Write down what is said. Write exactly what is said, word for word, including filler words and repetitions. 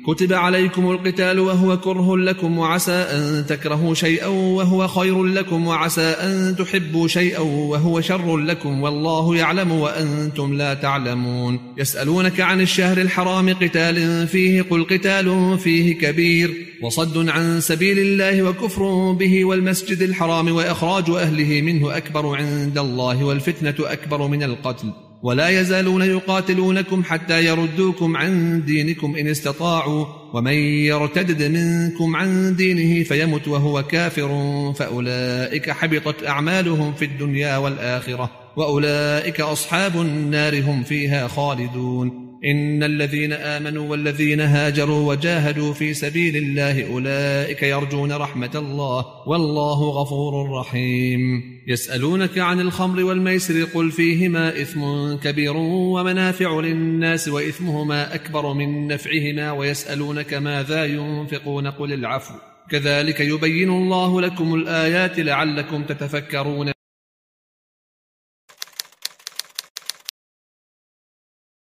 كتب عليكم القتال وهو كره لكم وعسى أن تكرهوا شيئا وهو خير لكم وعسى أن تحبوا شيئا وهو شر لكم والله يعلم وأنتم لا تعلمون. يسألونك عن الشهر الحرام قتال فيه قل قتال فيه كبير وصد عن سبيل الله وكفر به والمسجد الحرام وإخراج أهله منه أكبر عند الله والفتنة أكبر من القتل ولا يزالون يقاتلونكم حتى يردوكم عن دينكم إن استطاعوا ومن يرتد منكم عن دينه فيمت وهو كافر فأولئك حبطت أعمالهم في الدنيا والآخرة وأولئك أصحاب النار هم فيها خالدون. إن الذين آمنوا والذين هاجروا وجاهدوا في سبيل الله أولئك يرجون رحمة الله والله غفور رحيم. يسألونك عن الخمر والميسر قل فيهما إثم كبير ومنافع للناس وإثمهما أكبر من نفعهما ويسألونك ماذا ينفقون قل العفو كذلك يبين الله لكم الآيات لعلكم تتفكرون.